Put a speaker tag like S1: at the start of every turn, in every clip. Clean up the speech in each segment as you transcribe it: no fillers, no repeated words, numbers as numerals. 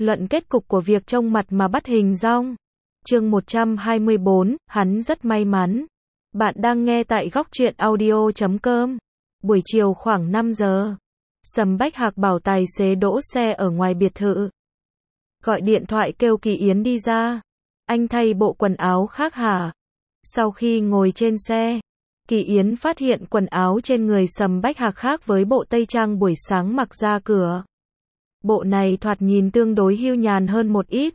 S1: Luận kết cục của việc trông mặt mà bắt hình dong. Chương 124, hắn rất may mắn. Bạn đang nghe tại góc truyện audio.com. Buổi chiều khoảng 5 giờ. Sầm Bách Hạc bảo tài xế đỗ xe ở ngoài biệt thự. Gọi điện thoại kêu Kỳ Yến đi ra. Anh thay bộ quần áo khác hả? Sau khi ngồi trên xe, Kỳ Yến phát hiện quần áo trên người Sầm Bách Hạc khác với bộ tây trang buổi sáng mặc ra cửa. Bộ này thoạt nhìn tương đối hưu nhàn hơn một ít.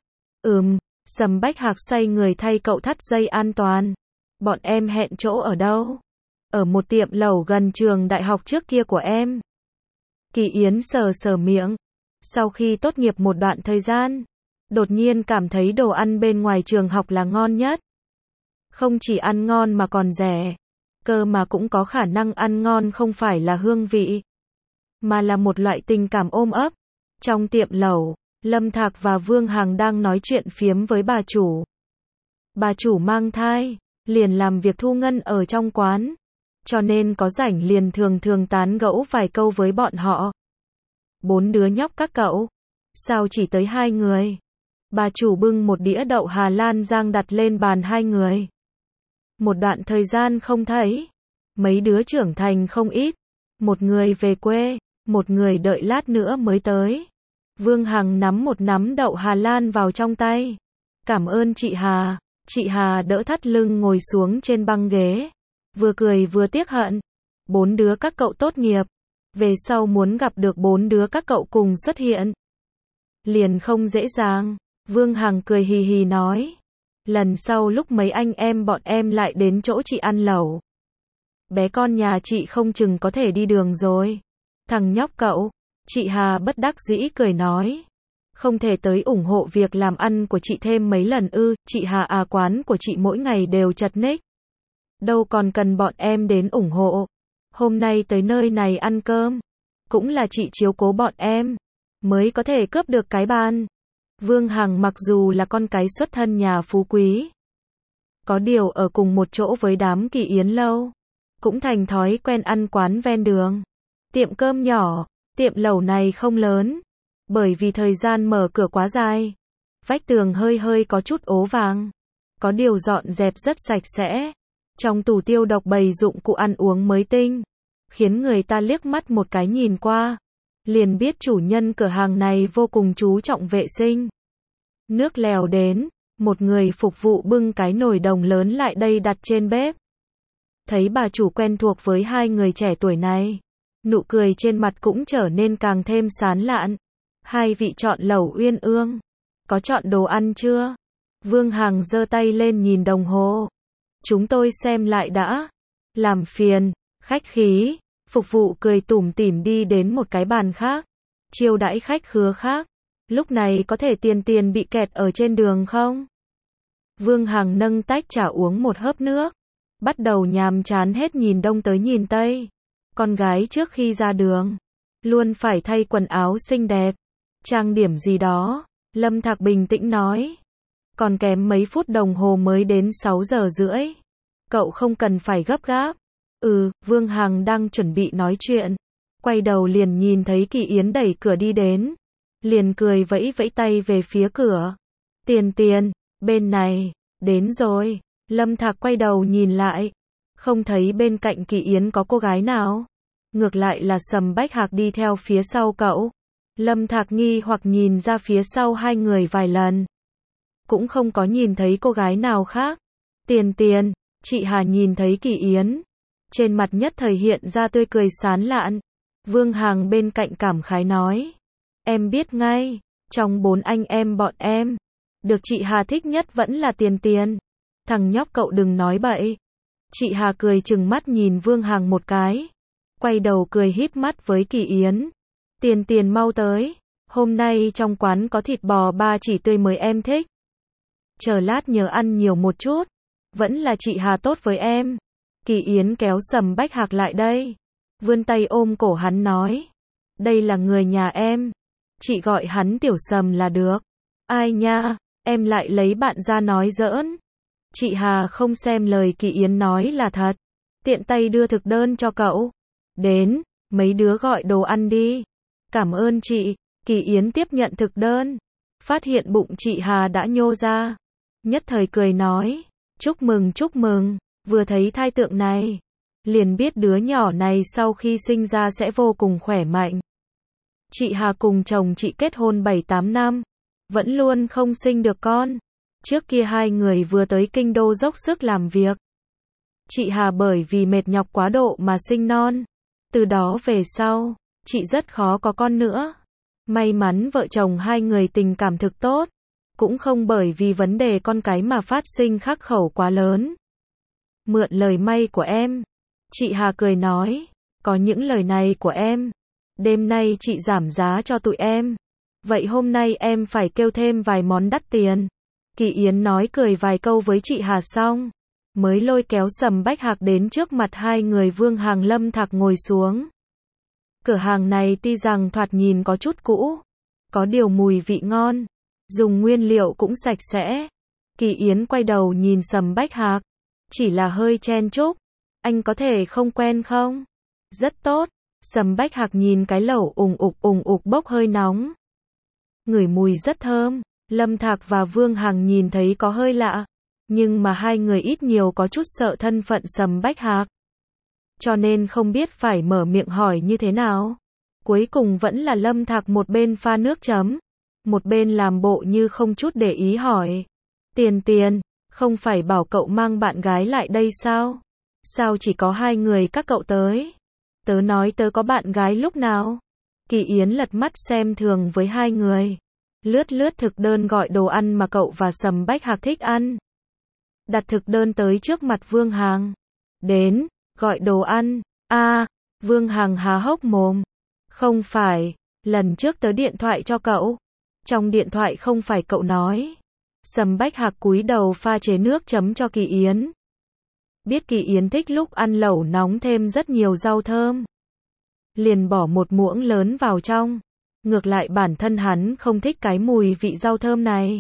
S1: Sầm Bách Hạc xoay người thay cậu thắt dây an toàn. Bọn em hẹn chỗ ở đâu? Ở một tiệm lẩu gần trường đại học trước kia của em. Kỳ Yến sờ sờ miệng. Sau khi tốt nghiệp một đoạn thời gian, đột nhiên cảm thấy đồ ăn bên ngoài trường học là ngon nhất. Không chỉ ăn ngon mà còn rẻ. Cơ mà cũng có khả năng ăn ngon không phải là hương vị, mà là một loại tình cảm ôm ấp. Trong tiệm lẩu, Lâm Thạc và Vương Hằng đang nói chuyện phiếm với bà chủ. Bà chủ mang thai, liền làm việc thu ngân ở trong quán. Cho nên có rảnh liền thường thường tán gẫu vài câu với bọn họ. 4 đứa nhóc các cậu. Sao chỉ tới 2 người? Bà chủ bưng một đĩa đậu Hà Lan rang đặt lên bàn 2 người. Một đoạn thời gian không thấy. Mấy đứa trưởng thành không ít. Một người về quê, một người đợi lát nữa mới tới. Vương Hằng nắm một nắm đậu Hà Lan vào trong tay. Cảm ơn chị Hà. Chị Hà đỡ thắt lưng ngồi xuống trên băng ghế. Vừa cười vừa tiếc hận. 4 đứa các cậu tốt nghiệp. Về sau muốn gặp được 4 đứa các cậu cùng xuất hiện. Liền không dễ dàng. Vương Hằng cười hì hì nói. Lần sau lúc mấy anh em bọn em lại đến chỗ chị ăn lẩu. Bé con nhà chị không chừng có thể đi đường rồi. Thằng nhóc cậu. Chị Hà bất đắc dĩ cười nói. Không thể tới ủng hộ việc làm ăn của chị thêm mấy lần ư? Chị Hà à, quán của chị mỗi ngày đều chật ních. Đâu còn cần bọn em đến ủng hộ. Hôm nay tới nơi này ăn cơm. Cũng là chị chiếu cố bọn em. Mới có thể cướp được cái bàn. Vương Hằng mặc dù là con cái xuất thân nhà phú quý. Có điều ở cùng một chỗ với đám Kỳ Yến lâu. Cũng thành thói quen ăn quán ven đường. Tiệm cơm nhỏ, tiệm lẩu này không lớn. Bởi vì thời gian mở cửa quá dài. Vách tường hơi hơi có chút ố vàng. Có điều dọn dẹp rất sạch sẽ. Trong tủ tiêu độc bày dụng cụ ăn uống mới tinh. Khiến người ta liếc mắt một cái nhìn qua. Liền biết chủ nhân cửa hàng này vô cùng chú trọng vệ sinh. Nước lèo đến. Một người phục vụ bưng cái nồi đồng lớn lại đây đặt trên bếp. Thấy bà chủ quen thuộc với 2 người trẻ tuổi này. Nụ cười trên mặt cũng trở nên càng thêm sán lạn. 2 vị chọn lẩu uyên ương. Có chọn đồ ăn chưa? Vương Hằng giơ tay lên nhìn đồng hồ. Chúng tôi xem lại đã. Làm phiền. Khách khí. Phục vụ cười tủm tỉm đi đến một cái bàn khác. Chiêu đãi khách khứa khác. Lúc này có thể tiền bị kẹt ở trên đường không? Vương Hằng nâng tách trà uống một hớp nước. Bắt đầu nhàm chán hết nhìn đông tới nhìn tây. Con gái trước khi ra đường. Luôn phải thay quần áo xinh đẹp. Trang điểm gì đó. Lâm Thạc bình tĩnh nói. Còn kém mấy phút đồng hồ mới đến 6 giờ rưỡi. Cậu không cần phải gấp gáp. Vương Hằng đang chuẩn bị nói chuyện. Quay đầu liền nhìn thấy Kỳ Yến đẩy cửa đi đến. Liền cười vẫy vẫy tay về phía cửa. Tiền, bên này, đến rồi. Lâm Thạc quay đầu nhìn lại. Không thấy bên cạnh Kỳ Yến có cô gái nào. Ngược lại là Sầm Bách Hạc đi theo phía sau cậu. Lâm Thạc nghi hoặc nhìn ra phía sau 2 người vài lần. Cũng không có nhìn thấy cô gái nào khác. Tiền, chị Hà nhìn thấy Kỳ Yến. Trên mặt nhất thời hiện ra tươi cười sán lạn. Vương Hằng bên cạnh cảm khái nói. Em biết ngay, trong 4 anh em bọn em, được chị Hà thích nhất vẫn là Tiền. Thằng nhóc cậu đừng nói bậy. Chị Hà cười trừng mắt nhìn Vương Hằng một cái. Quay đầu cười híp mắt với Kỳ Yến. Tiền mau tới. Hôm nay trong quán có thịt bò 3 chỉ tươi mới em thích. Chờ lát nhớ ăn nhiều một chút. Vẫn là chị Hà tốt với em. Kỳ Yến kéo Sầm Bách Hạc lại đây. Vươn tay ôm cổ hắn nói. Đây là người nhà em. Chị gọi hắn Tiểu Sầm là được. Ai nha, em lại lấy bạn ra nói giỡn. Chị Hà không xem lời Kỳ Yến nói là thật. Tiện tay đưa thực đơn cho cậu. Đến, mấy đứa gọi đồ ăn đi. Cảm ơn chị. Kỳ Yến tiếp nhận thực đơn. phát hiện bụng chị Hà đã nhô ra. Nhất thời cười nói, chúc mừng, vừa thấy thai tượng này, liền biết đứa nhỏ này sau khi sinh ra sẽ vô cùng khỏe mạnh. Chị Hà cùng chồng chị kết hôn 7-8 năm, vẫn luôn không sinh được con. Trước kia hai người vừa tới kinh đô dốc sức làm việc. Chị Hà bởi vì mệt nhọc quá độ mà sinh non. Từ đó về sau, chị rất khó có con nữa. May mắn vợ chồng hai người tình cảm thực tốt, cũng không bởi vì vấn đề con cái mà phát sinh khắc khẩu quá lớn. Mượn lời may của em. Chị Hà cười nói, có những lời này của em, đêm nay chị giảm giá cho tụi em. Vậy hôm nay em phải kêu thêm vài món đắt tiền. Kỳ Yến nói cười vài câu với chị Hà xong, mới lôi kéo Sầm Bách Hạc đến trước mặt hai người Vương Hằng Lâm Thạc ngồi xuống. Cửa hàng này tuy rằng thoạt nhìn có chút cũ, có điều mùi vị ngon, dùng nguyên liệu cũng sạch sẽ. Kỳ Yến quay đầu nhìn Sầm Bách Hạc, chỉ là hơi chen chúc, anh có thể không quen không? Rất tốt. Sầm Bách Hạc nhìn cái lẩu ùng ục bốc hơi nóng, ngửi mùi rất thơm. Lâm Thạc và Vương Hằng nhìn thấy có hơi lạ, nhưng mà hai người ít nhiều có chút sợ thân phận Sầm Bách Hạc, cho nên không biết phải mở miệng hỏi như thế nào. Cuối cùng vẫn là Lâm Thạc một bên pha nước chấm, một bên làm bộ như không chút để ý hỏi. Tiền, không phải bảo cậu mang bạn gái lại đây sao? Sao chỉ có hai người các cậu tới? Tớ nói tớ có bạn gái lúc nào? Kỳ Yến lật mắt xem thường với hai người. Lướt thực đơn gọi đồ ăn mà cậu và Sầm Bách Hạc thích ăn. Đặt thực đơn tới trước mặt Vương Hằng. Đến, gọi đồ ăn. Vương Hằng há hốc mồm. Không phải, lần trước tớ điện thoại cho cậu. Trong điện thoại không phải cậu nói. Sầm Bách Hạc cúi đầu pha chế nước chấm cho Kỳ Yến. Biết Kỳ Yến thích lúc ăn lẩu nóng thêm rất nhiều rau thơm, liền bỏ một muỗng lớn vào trong. Ngược lại bản thân hắn không thích cái mùi vị rau thơm này.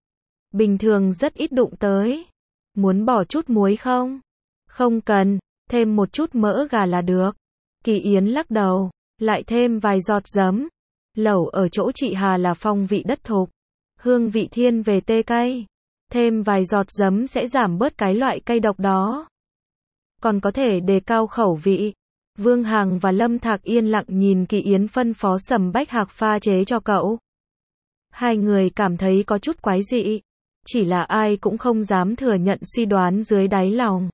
S1: Bình thường rất ít đụng tới. Muốn bỏ chút muối không? Không cần, thêm một chút mỡ gà là được. Kỳ Yến lắc đầu, lại thêm vài giọt giấm. Lẩu ở chỗ chị Hà là phong vị đất thục, hương vị thiên về tê cay. Thêm vài giọt giấm sẽ giảm bớt cái loại cay độc đó, còn có thể đề cao khẩu vị. Vương Hằng và Lâm Thạc yên lặng nhìn Kỳ Yến phân phó Sầm Bách Hạc pha chế cho cậu. Hai người cảm thấy có chút quái dị, chỉ là ai cũng không dám thừa nhận suy đoán dưới đáy lòng.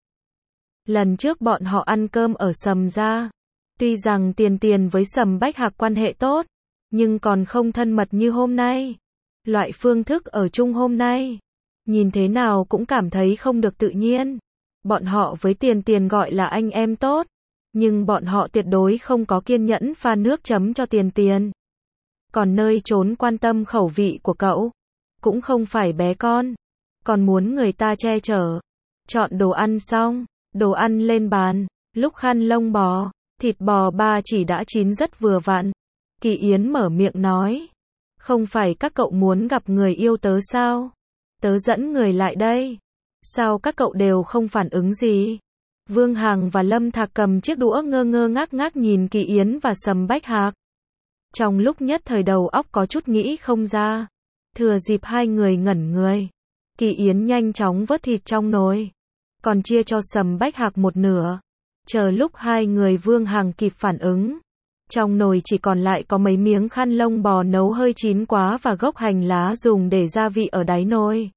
S1: Lần trước bọn họ ăn cơm ở Sầm gia, tuy rằng tiền với Sầm Bách Hạc quan hệ tốt, nhưng còn không thân mật như hôm nay. Loại phương thức ở chung hôm nay, nhìn thế nào cũng cảm thấy không được tự nhiên. Bọn họ với tiền gọi là anh em tốt, nhưng bọn họ tuyệt đối không có kiên nhẫn pha nước chấm cho tiền. Còn nơi trốn quan tâm khẩu vị của cậu, cũng không phải bé con, còn muốn người ta che chở. Chọn đồ ăn xong, đồ ăn lên bàn, lúc khăn lông bò, thịt bò ba chỉ đã chín rất vừa vặn. Kỳ Yến mở miệng nói, không phải các cậu muốn gặp người yêu tớ sao? Tớ dẫn người lại đây. Sao các cậu đều không phản ứng gì? Vương Hằng và Lâm Thạc cầm chiếc đũa ngơ ngác nhìn Kỳ Yến và Sầm Bách Hạc. Trong lúc nhất thời đầu óc có chút nghĩ không ra. Thừa dịp hai người ngẩn người, Kỳ Yến nhanh chóng vớt thịt trong nồi, còn chia cho Sầm Bách Hạc một nửa. Chờ lúc hai người Vương Hằng kịp phản ứng, trong nồi chỉ còn lại có mấy miếng khăn lông bò nấu hơi chín quá và gốc hành lá dùng để gia vị ở đáy nồi.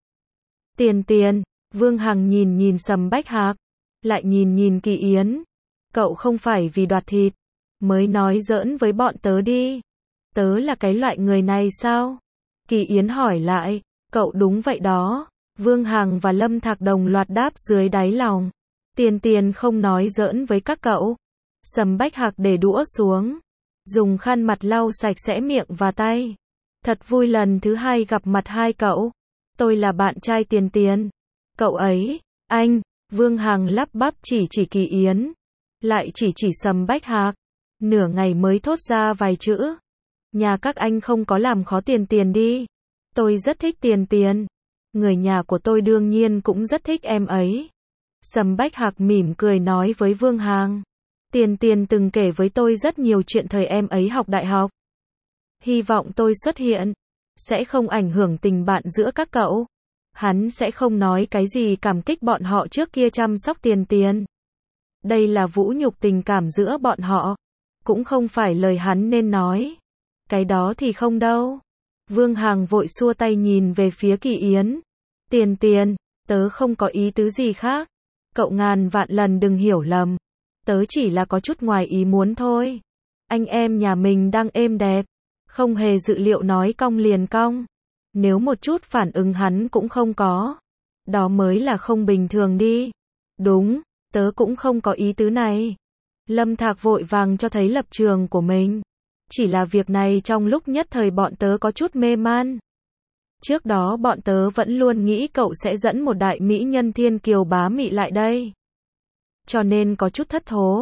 S1: Tiền, Vương Hằng nhìn Sầm Bách Hạc, lại nhìn Kỳ Yến. Cậu không phải vì đoạt thịt mới nói giỡn với bọn tớ đi. Tớ là cái loại người này sao? Kỳ Yến hỏi lại. Cậu đúng vậy đó. Vương Hằng và Lâm Thạc đồng loạt đáp dưới đáy lòng. Tiền không nói giỡn với các cậu. Sầm Bách Hạc để đũa xuống, dùng khăn mặt lau sạch sẽ miệng và tay. Thật vui lần thứ hai gặp mặt hai cậu. Tôi là bạn trai tiền. Cậu ấy, anh. Vương Hằng lắp bắp chỉ Kỳ Yến, lại chỉ Sầm Bách Hạc. Nửa ngày mới thốt ra vài chữ. Nhà các anh không có làm khó tiền đi. Tôi rất thích tiền. Người nhà của tôi đương nhiên cũng rất thích em ấy. Sầm Bách Hạc mỉm cười nói với Vương Hằng. Tiền từng kể với tôi rất nhiều chuyện thời em ấy học đại học. Hy vọng tôi xuất hiện sẽ không ảnh hưởng tình bạn giữa các cậu. Hắn sẽ không nói cái gì cảm kích bọn họ trước kia chăm sóc Tiền. Đây là vũ nhục tình cảm giữa bọn họ. Cũng không phải lời hắn nên nói. Cái đó thì không đâu. Vương Hằng vội xua tay nhìn về phía Kỳ Yến. Tiền, tớ không có ý tứ gì khác. Cậu ngàn vạn lần đừng hiểu lầm. Tớ chỉ là có chút ngoài ý muốn thôi. Anh em nhà mình đang êm đẹp. Không hề dự liệu nói cong liền cong. Nếu một chút phản ứng hắn cũng không có. Đó mới là không bình thường đi. Đúng, tớ cũng không có ý tứ này. Lâm Thạc vội vàng cho thấy lập trường của mình. Chỉ là việc này trong lúc nhất thời bọn tớ có chút mê man. Trước đó bọn tớ vẫn luôn nghĩ cậu sẽ dẫn một đại mỹ nhân thiên kiều bá mị lại đây. Cho nên có chút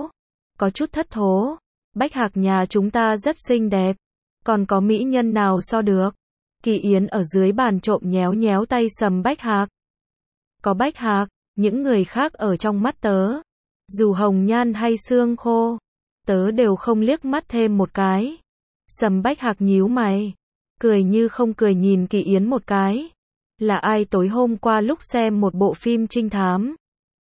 S1: thất thố. Bách Hạc nhà chúng ta rất xinh đẹp. Còn có mỹ nhân nào so được. Kỳ Yến ở dưới bàn trộm nhéo tay Sầm Bách Hạc. Có Bách Hạc, những người khác ở trong mắt tớ. Dù hồng nhan hay xương khô. Tớ đều không liếc mắt thêm một cái. Sầm Bách Hạc nhíu mày. Cười như không cười nhìn Kỳ Yến một cái. Là ai tối hôm qua lúc xem một bộ phim trinh thám.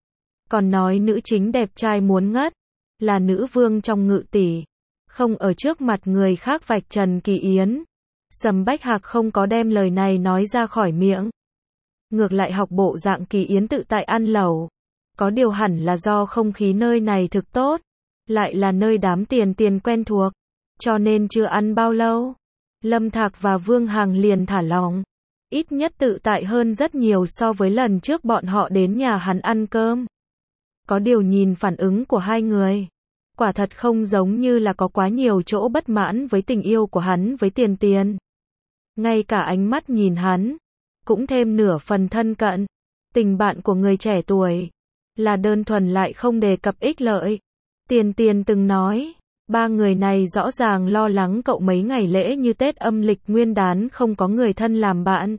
S1: Còn nói nữ chính đẹp trai muốn ngất. Là nữ vương trong Ngự Tỷ. Không ở trước mặt người khác vạch trần Kỳ Yến. Sầm Bách Hạc không có đem lời này nói ra khỏi miệng. Ngược lại học bộ dạng Kỳ Yến tự tại ăn lẩu. Có điều hẳn là do không khí nơi này thực tốt. Lại là nơi đám tiền quen thuộc. Cho nên chưa ăn bao lâu. Lâm Thạc và Vương Hằng liền thả lỏng. Ít nhất tự tại hơn rất nhiều so với lần trước bọn họ đến nhà hắn ăn cơm. Có điều nhìn phản ứng của hai người. Quả thật không giống như là có quá nhiều chỗ bất mãn với tình yêu của hắn với Tiền. Ngay cả ánh mắt nhìn hắn. Cũng thêm nửa phần thân cận. Tình bạn của người trẻ tuổi. Là đơn thuần lại không đề cập ích lợi. Tiền từng nói. Ba người này rõ ràng lo lắng cậu mấy ngày lễ như Tết âm lịch Nguyên đán không có người thân làm bạn.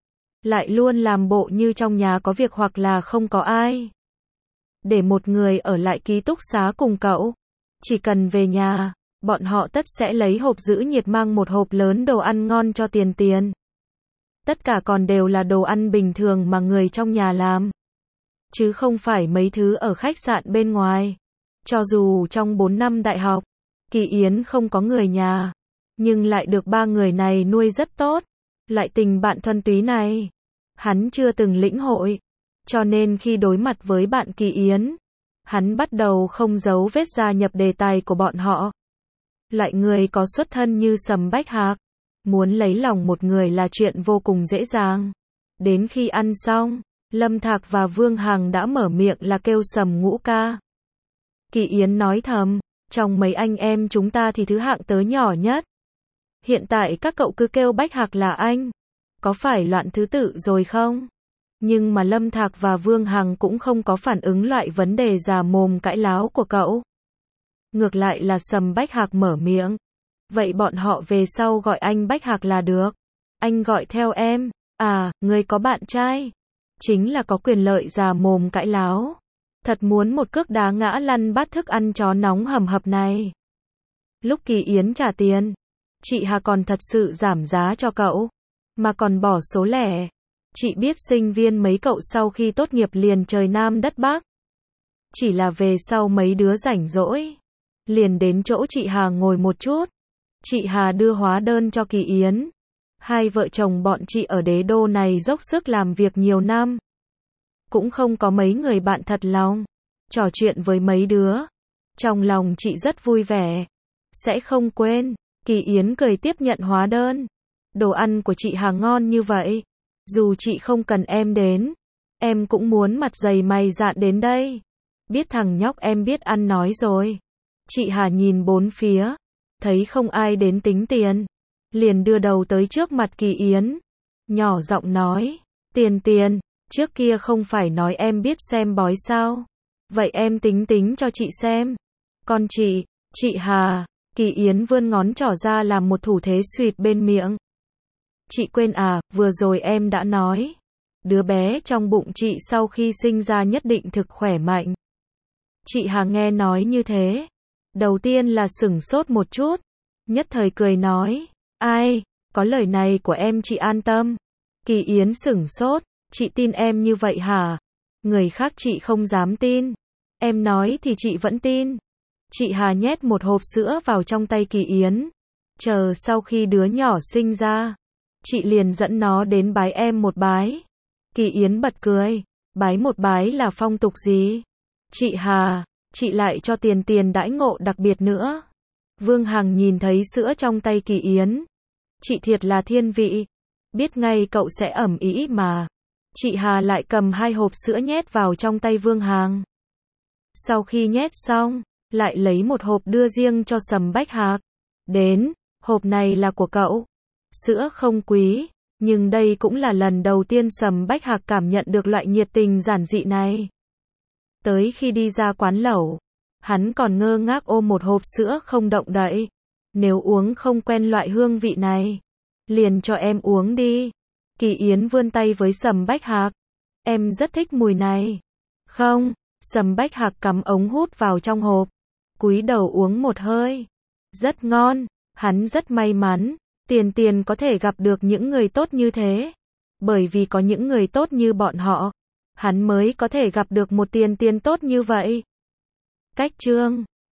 S1: Lại luôn làm bộ như trong nhà có việc hoặc là không có ai. Để một người ở lại ký túc xá cùng cậu. Chỉ cần về nhà, bọn họ tất sẽ lấy hộp giữ nhiệt mang một hộp lớn đồ ăn ngon cho Tiền. Tất cả còn đều là đồ ăn bình thường mà người trong nhà làm. Chứ không phải mấy thứ ở khách sạn bên ngoài. Cho dù trong 4 năm đại học, Kỳ Yến không có người nhà, nhưng lại được ba người này nuôi rất tốt. Loại tình bạn thuần túy này, hắn chưa từng lĩnh hội. Cho nên khi đối mặt với bạn Kỳ Yến, hắn bắt đầu không giấu vết gia nhập đề tài của bọn họ. Loại người có xuất thân như Sầm Bách Hạc, muốn lấy lòng một người là chuyện vô cùng dễ dàng. Đến khi ăn xong, Lâm Thạc và Vương Hằng đã mở miệng là kêu Sầm Ngũ ca. Kỳ Yến nói thầm, trong mấy anh em chúng ta thì thứ hạng tớ nhỏ nhất. Hiện tại các cậu cứ kêu Bách Hạc là anh. Có phải loạn thứ tự rồi không? Nhưng mà Lâm Thạc và Vương Hằng cũng không có phản ứng loại vấn đề già mồm cãi láo của cậu. Ngược lại là Sầm Bách Hạc mở miệng. Vậy bọn họ về sau gọi anh Bách Hạc là được. Anh gọi theo em. À, người có bạn trai. Chính là có quyền lợi già mồm cãi láo. Thật muốn một cước đá ngã lăn bát thức ăn chó nóng hầm hập này. Lúc Kỳ Yến trả tiền, chị Hà còn thật sự giảm giá cho cậu. Mà còn bỏ số lẻ. Chị biết sinh viên mấy cậu sau khi tốt nghiệp liền trời Nam đất Bắc. Chỉ là về sau mấy đứa rảnh rỗi. Liền đến chỗ chị Hà ngồi một chút. Chị Hà đưa hóa đơn cho Kỳ Yến. Hai vợ chồng bọn chị ở đế đô này dốc sức làm việc nhiều năm. Cũng không có mấy người bạn thật lòng. Trò chuyện với mấy đứa. Trong lòng chị rất vui vẻ. Sẽ không quên. Kỳ Yến cười tiếp nhận hóa đơn. Đồ ăn của chị Hà ngon như vậy. Dù chị không cần em đến. Em cũng muốn mặt dày mày dạn đến đây. Biết thằng nhóc em biết ăn nói rồi. Chị Hà nhìn bốn phía. Thấy không ai đến tính tiền. Liền đưa đầu tới trước mặt Kỳ Yến. Nhỏ giọng nói. Tiền. Trước kia không phải nói em biết xem bói sao. Vậy em tính cho chị xem. Con chị Hà. Kỳ Yến vươn ngón trỏ ra làm một thủ thế suyệt bên miệng. Chị quên à, vừa rồi em đã nói. Đứa bé trong bụng chị sau khi sinh ra nhất định thực khỏe mạnh. Chị Hà nghe nói như thế. Đầu tiên là sửng sốt một chút. Nhất thời cười nói. Ai, Có lời này của em chị an tâm. Kỳ Yến sửng sốt, chị tin em như vậy hả? Người khác chị không dám tin. Em nói thì chị vẫn tin. Chị Hà nhét một hộp sữa vào trong tay Kỳ Yến. Chờ sau khi đứa nhỏ sinh ra, chị liền dẫn nó đến bái em một bái. Kỳ Yến bật cười. Bái một bái là phong tục gì? Chị Hà, chị lại cho tiền đãi ngộ đặc biệt nữa. Vương Hằng nhìn thấy sữa trong tay Kỳ Yến. Chị thiệt là thiên vị. Biết ngay cậu sẽ ẩm ý mà. Chị Hà lại cầm 2 hộp sữa nhét vào trong tay Vương Hằng. Sau khi nhét xong, lại lấy một hộp đưa riêng cho Sầm Bách Hạc. Đến, hộp này là của cậu. Sữa không quý, nhưng đây cũng là lần đầu tiên Sầm Bách Hạc cảm nhận được loại nhiệt tình giản dị này. Tới khi đi ra quán lẩu, hắn còn ngơ ngác ôm một hộp sữa không động đậy. Nếu uống không quen loại hương vị này, liền cho em uống đi. Kỳ Yến vươn tay với Sầm Bách Hạc. Em rất thích mùi này. Không, Sầm Bách Hạc cắm ống hút vào trong hộp. Cúi đầu uống một hơi. Rất ngon, hắn rất may mắn. Tiền có thể gặp được những người tốt như thế. Bởi vì có những người tốt như bọn họ, hắn mới có thể gặp được một tiền tốt như vậy. Cách chương